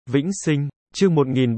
Vĩnh sinh, chương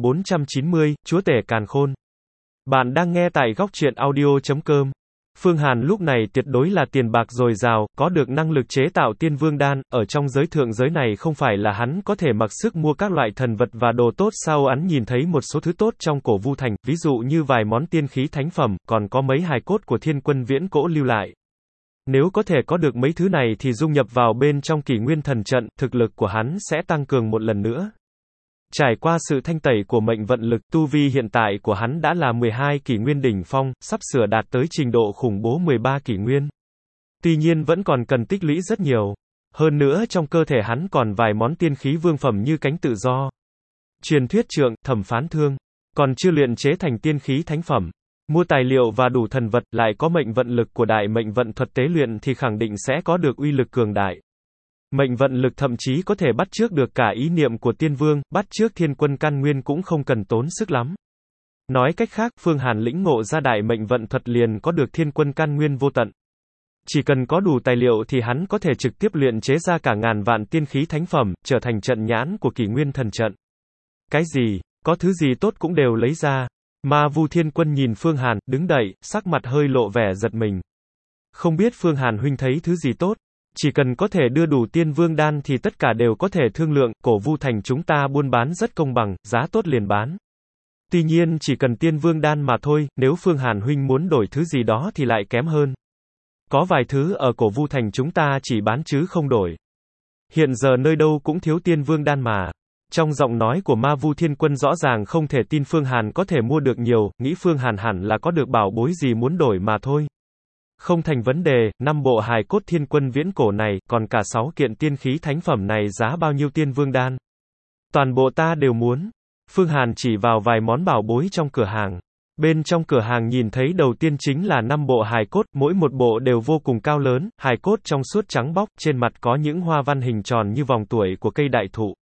1490, Chúa tể càn khôn. Bạn đang nghe tại góc truyện audio.com. Phương Hàn lúc này tuyệt đối là tiền bạc dồi dào, có được năng lực chế tạo tiên vương đan, ở trong giới thượng giới này không phải là hắn có thể mặc sức mua các loại thần vật và đồ tốt sao. Hắn nhìn thấy một số thứ tốt trong cổ Vu Thành, ví dụ như vài món tiên khí thánh phẩm, còn có mấy hài cốt của thiên quân viễn cổ lưu lại. Nếu có thể có được mấy thứ này thì dung nhập vào bên trong Kỷ Nguyên Thần Trận, thực lực của hắn sẽ tăng cường một lần nữa. Trải qua sự thanh tẩy của mệnh vận lực, tu vi hiện tại của hắn đã là 12 kỷ nguyên đỉnh phong, sắp sửa đạt tới trình độ khủng bố 13 kỷ nguyên. Tuy nhiên vẫn còn cần tích lũy rất nhiều. Hơn nữa trong cơ thể hắn còn vài món tiên khí vương phẩm như cánh tự do, truyền thuyết trượng, thẩm phán thương, còn chưa luyện chế thành tiên khí thánh phẩm. Mua tài liệu và đủ thần vật, lại có mệnh vận lực của đại mệnh vận thuật tế luyện thì khẳng định sẽ có được uy lực cường đại. Mệnh vận lực thậm chí có thể bắt chước được cả ý niệm của tiên vương, bắt chước thiên quân căn nguyên cũng không cần tốn sức lắm. Nói cách khác, Phương Hàn lĩnh ngộ ra đại mệnh vận thuật liền có được thiên quân căn nguyên vô tận. Chỉ cần có đủ tài liệu thì hắn có thể trực tiếp luyện chế ra cả ngàn vạn tiên khí thánh phẩm, trở thành trận nhãn của Kỷ Nguyên Thần Trận. Cái gì, có thứ gì tốt cũng đều lấy ra. Ma Vu Thiên Quân nhìn Phương Hàn, đứng đậy, sắc mặt hơi lộ vẻ giật mình. Không biết Phương Hàn huynh thấy thứ gì tốt? Chỉ cần có thể đưa đủ tiên vương đan thì tất cả đều có thể thương lượng, cổ Vu Thành chúng ta buôn bán rất công bằng, giá tốt liền bán. Tuy nhiên chỉ cần tiên vương đan mà thôi, nếu Phương Hàn huynh muốn đổi thứ gì đó thì lại kém hơn. Có vài thứ ở cổ Vu Thành chúng ta chỉ bán chứ không đổi. Hiện giờ nơi đâu cũng thiếu tiên vương đan mà. Trong giọng nói của Ma Vu Thiên Quân rõ ràng không thể tin Phương Hàn có thể mua được nhiều, nghĩ Phương Hàn hẳn là có được bảo bối gì muốn đổi mà thôi. Không thành vấn đề, 5 bộ hài cốt thiên quân viễn cổ này, còn cả 6 kiện tiên khí thánh phẩm này giá bao nhiêu tiên vương đan? Toàn bộ ta đều muốn. Phương Hàn chỉ vào vài món bảo bối trong cửa hàng. Bên trong cửa hàng nhìn thấy đầu tiên chính là 5 bộ hài cốt, mỗi một bộ đều vô cùng cao lớn, hài cốt trong suốt trắng bóc, trên mặt có những hoa văn hình tròn như vòng tuổi của cây đại thụ.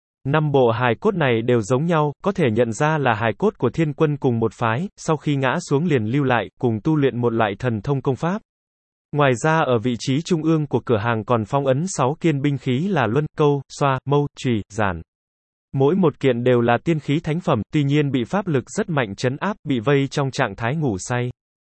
5 bộ hài cốt này đều giống nhau, có thể nhận ra là hài cốt của thiên quân cùng một phái, sau khi ngã xuống liền lưu lại, cùng tu luyện một loại thần thông công pháp. Ngoài ra ở vị trí trung ương của cửa hàng còn phong ấn 6 kiện binh khí là luân, câu, xoa, mâu, chùy, giản. Mỗi một kiện đều là tiên khí thánh phẩm, tuy nhiên bị pháp lực rất mạnh trấn áp, bị vây trong trạng thái ngủ say.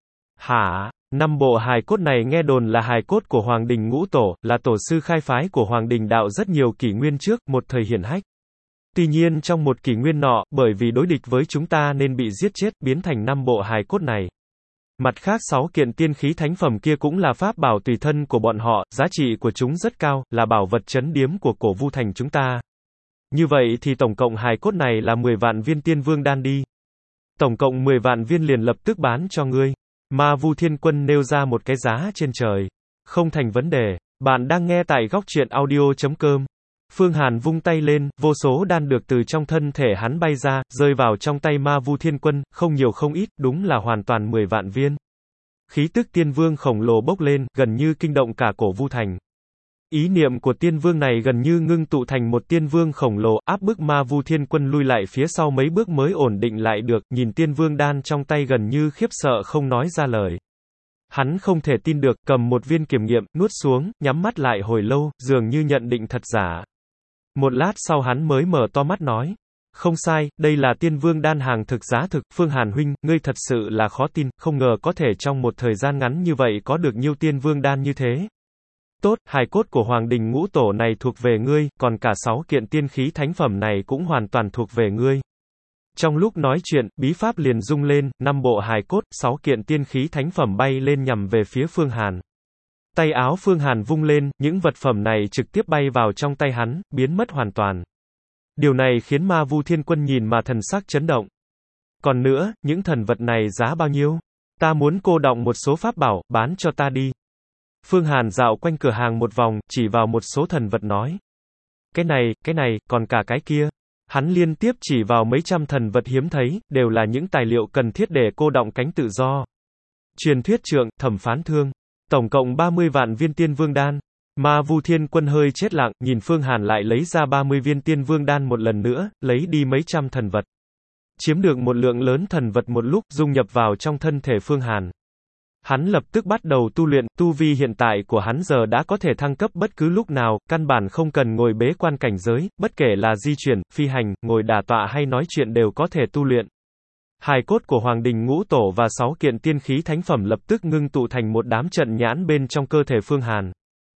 Hả? 5 bộ hài cốt này nghe đồn là hài cốt của Hoàng Đình Ngũ Tổ, là tổ sư khai phái của Hoàng Đình Đạo rất nhiều kỷ nguyên trước, một thời hiển hách. Tuy nhiên trong một kỷ nguyên nọ, bởi vì đối địch với chúng ta nên bị giết chết, biến thành 5 bộ hài cốt này. Mặt khác 6 kiện tiên khí thánh phẩm kia cũng là pháp bảo tùy thân của bọn họ, giá trị của chúng rất cao, là bảo vật trấn điếm của cổ Vu Thành chúng ta. Như vậy thì tổng cộng hài cốt này là 10 vạn viên tiên vương đan đi. Tổng cộng 10 vạn viên liền lập tức bán cho ngươi. Ma Vu Thiên Quân nêu ra một cái giá trên trời. Không thành vấn đề. Bạn đang nghe tại góc truyện audio.com. Phương Hàn vung tay lên, vô số đan được từ trong thân thể hắn bay ra, rơi vào trong tay Ma Vu Thiên Quân, không nhiều không ít, đúng là hoàn toàn 10 vạn viên. Khí tức tiên vương khổng lồ bốc lên, gần như kinh động cả cổ Vu Thành. Ý niệm của tiên vương này gần như ngưng tụ thành một tiên vương khổng lồ, áp bức Ma Vu Thiên Quân lui lại phía sau mấy bước mới ổn định lại được, nhìn tiên vương đan trong tay gần như khiếp sợ không nói ra lời. Hắn không thể tin được, cầm một viên kiểm nghiệm, nuốt xuống, nhắm mắt lại hồi lâu, dường như nhận định thật giả. Một lát sau hắn mới mở to mắt nói. Không sai, đây là tiên vương đan hàng thực giá thực, Phương Hàn huynh, ngươi thật sự là khó tin, không ngờ có thể trong một thời gian ngắn như vậy có được nhiều tiên vương đan như thế. Tốt, hài cốt của Hoàng Đình Ngũ Tổ này thuộc về ngươi, còn cả 6 kiện tiên khí thánh phẩm này cũng hoàn toàn thuộc về ngươi. Trong lúc nói chuyện, bí pháp liền rung lên, 5 bộ hài cốt, 6 kiện tiên khí thánh phẩm bay lên nhằm về phía Phương Hàn. Tay áo Phương Hàn vung lên, những vật phẩm này trực tiếp bay vào trong tay hắn, biến mất hoàn toàn. Điều này khiến Ma Vu Thiên Quân nhìn mà thần sắc chấn động. Còn nữa, những thần vật này giá bao nhiêu? Ta muốn cô đọng một số pháp bảo, bán cho ta đi. Phương Hàn dạo quanh cửa hàng một vòng, chỉ vào một số thần vật nói. Cái này, còn cả cái kia. Hắn liên tiếp chỉ vào mấy trăm thần vật hiếm thấy, đều là những tài liệu cần thiết để cô đọng cánh tự do. Truyền thuyết trượng, thẩm phán thương. Tổng cộng 30 vạn viên tiên vương đan. Ma Vu Thiên Quân hơi chết lặng, nhìn Phương Hàn lại lấy ra 30 viên tiên vương đan một lần nữa, lấy đi mấy trăm thần vật. Chiếm được một lượng lớn thần vật một lúc, dung nhập vào trong thân thể Phương Hàn. Hắn lập tức bắt đầu tu luyện, tu vi hiện tại của hắn giờ đã có thể thăng cấp bất cứ lúc nào, căn bản không cần ngồi bế quan cảnh giới, bất kể là di chuyển, phi hành, ngồi đả tọa hay nói chuyện đều có thể tu luyện. Hài cốt của Hoàng Đình Ngũ Tổ và 6 kiện tiên khí thánh phẩm lập tức ngưng tụ thành một đám trận nhãn bên trong cơ thể Phương Hàn.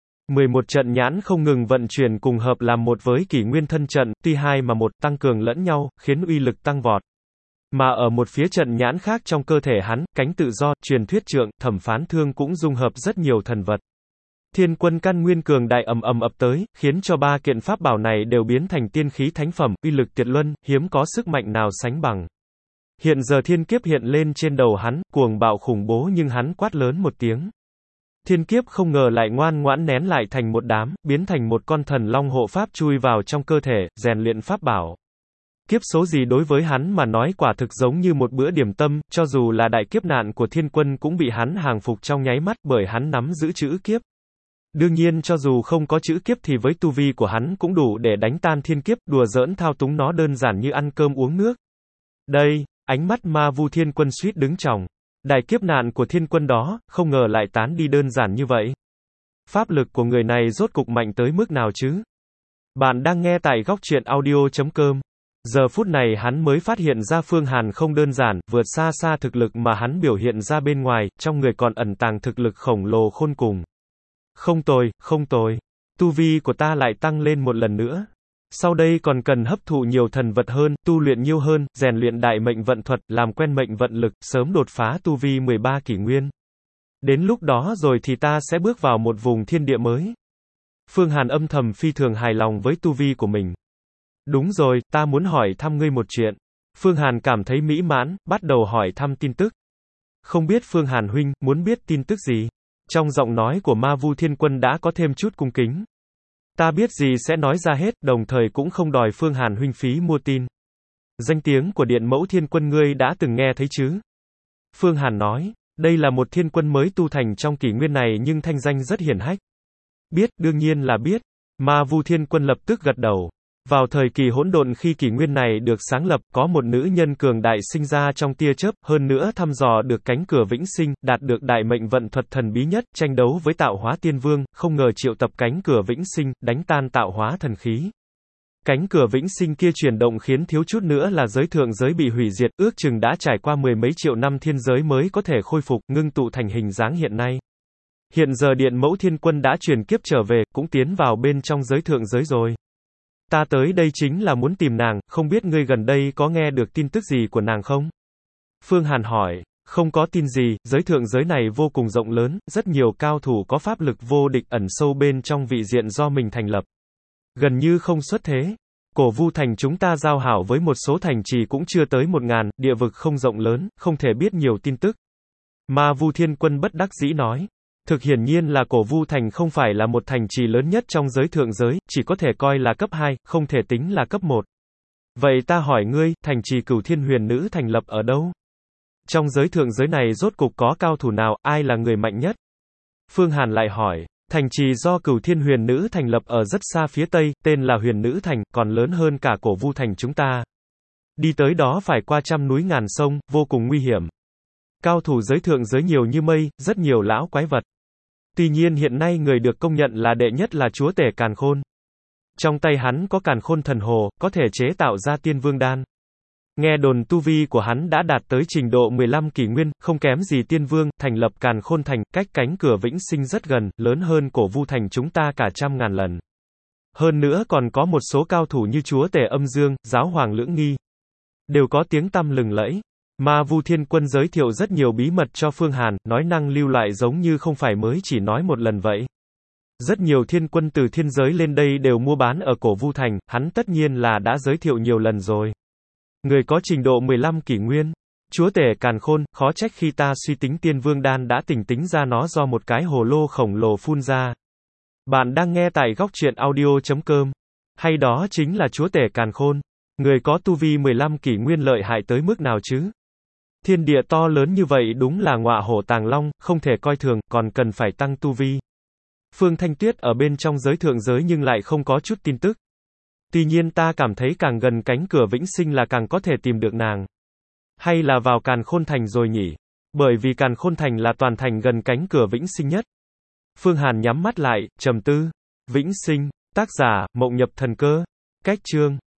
11 trận nhãn không ngừng vận chuyển cùng hợp làm một với Kỷ Nguyên thân trận, tuy hai mà một, tăng cường lẫn nhau, khiến uy lực tăng vọt. Mà ở một phía trận nhãn khác trong cơ thể hắn, cánh tự do, truyền thuyết trượng, thẩm phán thương cũng dung hợp rất nhiều thần vật. Thiên quân căn nguyên cường đại ầm ầm ập tới, khiến cho 3 kiện pháp bảo này đều biến thành tiên khí thánh phẩm, uy lực tuyệt luân, hiếm có sức mạnh nào sánh bằng. Hiện giờ thiên kiếp hiện lên trên đầu hắn, cuồng bạo khủng bố nhưng hắn quát lớn một tiếng. Thiên kiếp không ngờ lại ngoan ngoãn nén lại thành một đám, biến thành một con thần long hộ pháp chui vào trong cơ thể, rèn luyện pháp bảo. Kiếp số gì đối với hắn mà nói quả thực giống như một bữa điểm tâm, cho dù là đại kiếp nạn của thiên quân cũng bị hắn hàng phục trong nháy mắt bởi hắn nắm giữ chữ kiếp. Đương nhiên cho dù không có chữ kiếp thì với tu vi của hắn cũng đủ để đánh tan thiên kiếp, đùa giỡn thao túng nó đơn giản như ăn cơm uống nước. Đây, ánh mắt Ma Vu Thiên Quân suýt đứng tròng. Đại kiếp nạn của thiên quân đó, không ngờ lại tán đi đơn giản như vậy. Pháp lực của người này rốt cục mạnh tới mức nào chứ? Bạn đang nghe tại góc truyện audio.com. Giờ phút này hắn mới phát hiện ra Phương Hàn không đơn giản, vượt xa xa thực lực mà hắn biểu hiện ra bên ngoài, trong người còn ẩn tàng thực lực khổng lồ khôn cùng. Không tồi, không tồi. Tu vi của ta lại tăng lên một lần nữa. Sau đây còn cần hấp thụ nhiều thần vật hơn, tu luyện nhiều hơn, rèn luyện đại mệnh vận thuật, làm quen mệnh vận lực, sớm đột phá tu vi 13 kỷ nguyên. Đến lúc đó rồi thì ta sẽ bước vào một vùng thiên địa mới. Phương Hàn âm thầm phi thường hài lòng với tu vi của mình. Đúng rồi, ta muốn hỏi thăm ngươi một chuyện. Phương Hàn cảm thấy mỹ mãn, bắt đầu hỏi thăm tin tức. Không biết Phương Hàn huynh, muốn biết tin tức gì? Trong giọng nói của Ma Vu Thiên Quân đã có thêm chút cung kính. Ta biết gì sẽ nói ra hết, đồng thời cũng không đòi Phương Hàn huynh phí mua tin. Danh tiếng của Điện Mẫu Thiên Quân ngươi đã từng nghe thấy chứ? Phương Hàn nói, đây là một thiên quân mới tu thành trong kỷ nguyên này nhưng thanh danh rất hiển hách. Biết, đương nhiên là biết. Ma Vu Thiên Quân lập tức gật đầu. Vào thời kỳ hỗn độn khi kỷ nguyên này được sáng lập, có một nữ nhân cường đại sinh ra trong tia chớp, hơn nữa thăm dò được cánh cửa vĩnh sinh, đạt được đại mệnh vận thuật thần bí nhất, tranh đấu với tạo hóa tiên vương, không ngờ triệu tập cánh cửa vĩnh sinh, đánh tan tạo hóa thần khí. Cánh cửa vĩnh sinh kia chuyển động khiến thiếu chút nữa là giới thượng giới bị hủy diệt, ước chừng đã trải qua 10 mấy triệu năm thiên giới mới có thể khôi phục, ngưng tụ thành hình dáng hiện nay. Hiện giờ Điện Mẫu Thiên Quân đã chuyển kiếp trở về, cũng tiến vào bên trong giới thượng giới rồi. Ta tới đây chính là muốn tìm nàng, không biết ngươi gần đây có nghe được tin tức gì của nàng không? Phương Hàn hỏi, không có tin gì, giới thượng giới này vô cùng rộng lớn, rất nhiều cao thủ có pháp lực vô địch ẩn sâu bên trong vị diện do mình thành lập. Gần như không xuất thế. Cổ Vu thành chúng ta giao hảo với một số thành trì cũng chưa tới 1000, địa vực không rộng lớn, không thể biết nhiều tin tức. Ma Vu Thiên Quân bất đắc dĩ nói. Thực hiển nhiên là Cổ Vu thành không phải là một thành trì lớn nhất trong giới thượng giới, chỉ có thể coi là cấp 2, không thể tính là cấp 1. Vậy ta hỏi ngươi, thành trì Cửu Thiên Huyền Nữ thành lập ở đâu? Trong giới thượng giới này rốt cục có cao thủ nào, ai là người mạnh nhất? Phương Hàn lại hỏi, thành trì do Cửu Thiên Huyền Nữ thành lập ở rất xa phía tây, tên là Huyền Nữ thành, còn lớn hơn cả Cổ Vu thành chúng ta. Đi tới đó phải qua trăm núi ngàn sông, vô cùng nguy hiểm. Cao thủ giới thượng giới nhiều như mây, rất nhiều lão quái vật. Tuy nhiên hiện nay người được công nhận là đệ nhất là chúa tể Càn Khôn. Trong tay hắn có Càn Khôn thần hồ, có thể chế tạo ra tiên vương đan. Nghe đồn tu vi của hắn đã đạt tới trình độ 15 kỷ nguyên, không kém gì tiên vương, thành lập Càn Khôn thành, cách cánh cửa vĩnh sinh rất gần, lớn hơn Cổ Vu thành chúng ta cả 100.000 lần. Hơn nữa còn có một số cao thủ như chúa tể Âm Dương, giáo hoàng Lưỡng Nghi. Đều có tiếng tăm lừng lẫy. Ma Vu Thiên Quân giới thiệu rất nhiều bí mật cho Phương Hàn, nói năng lưu lại giống như không phải mới chỉ nói một lần vậy. Rất nhiều thiên quân từ thiên giới lên đây đều mua bán ở Cổ Vu thành, hắn tất nhiên là đã giới thiệu nhiều lần rồi. Người có trình độ 15 kỷ nguyên. Chúa tể Càn Khôn, khó trách khi ta suy tính tiên vương đan đã tỉnh tính ra nó do một cái hồ lô khổng lồ phun ra. Bạn đang nghe tại góc truyện audio.com. Hay đó chính là chúa tể Càn Khôn. Người có tu vi 15 kỷ nguyên lợi hại tới mức nào chứ? Thiên địa to lớn như vậy đúng là ngọa hổ tàng long, không thể coi thường, còn cần phải tăng tu vi. Phương Thanh Tuyết ở bên trong giới thượng giới nhưng lại không có chút tin tức. Tuy nhiên ta cảm thấy càng gần cánh cửa vĩnh sinh là càng có thể tìm được nàng. Hay là vào Càn Khôn thành rồi nhỉ? Bởi vì Càn Khôn Thành là toàn thành gần cánh cửa vĩnh sinh nhất. Phương Hàn nhắm mắt lại, trầm tư. Vĩnh sinh, tác giả, Mộng Nhập Thần Cơ. Cách chương.